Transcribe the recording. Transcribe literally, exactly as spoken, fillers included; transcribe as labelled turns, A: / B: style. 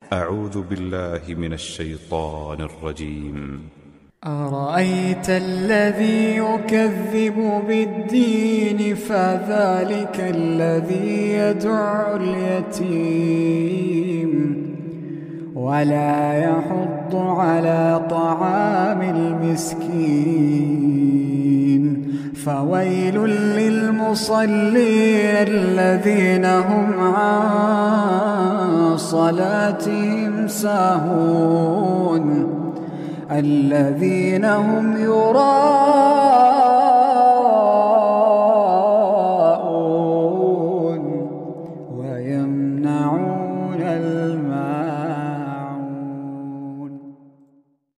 A: أعوذ بالله من الشيطان الرجيم.
B: أرأيت الذي يكذب بالدين فذلك الذي يدع اليتيم ولا يحض على طعام المسكين فويل للمصلين الذين هم عن صلاتهم ساهون الذين هم يراءون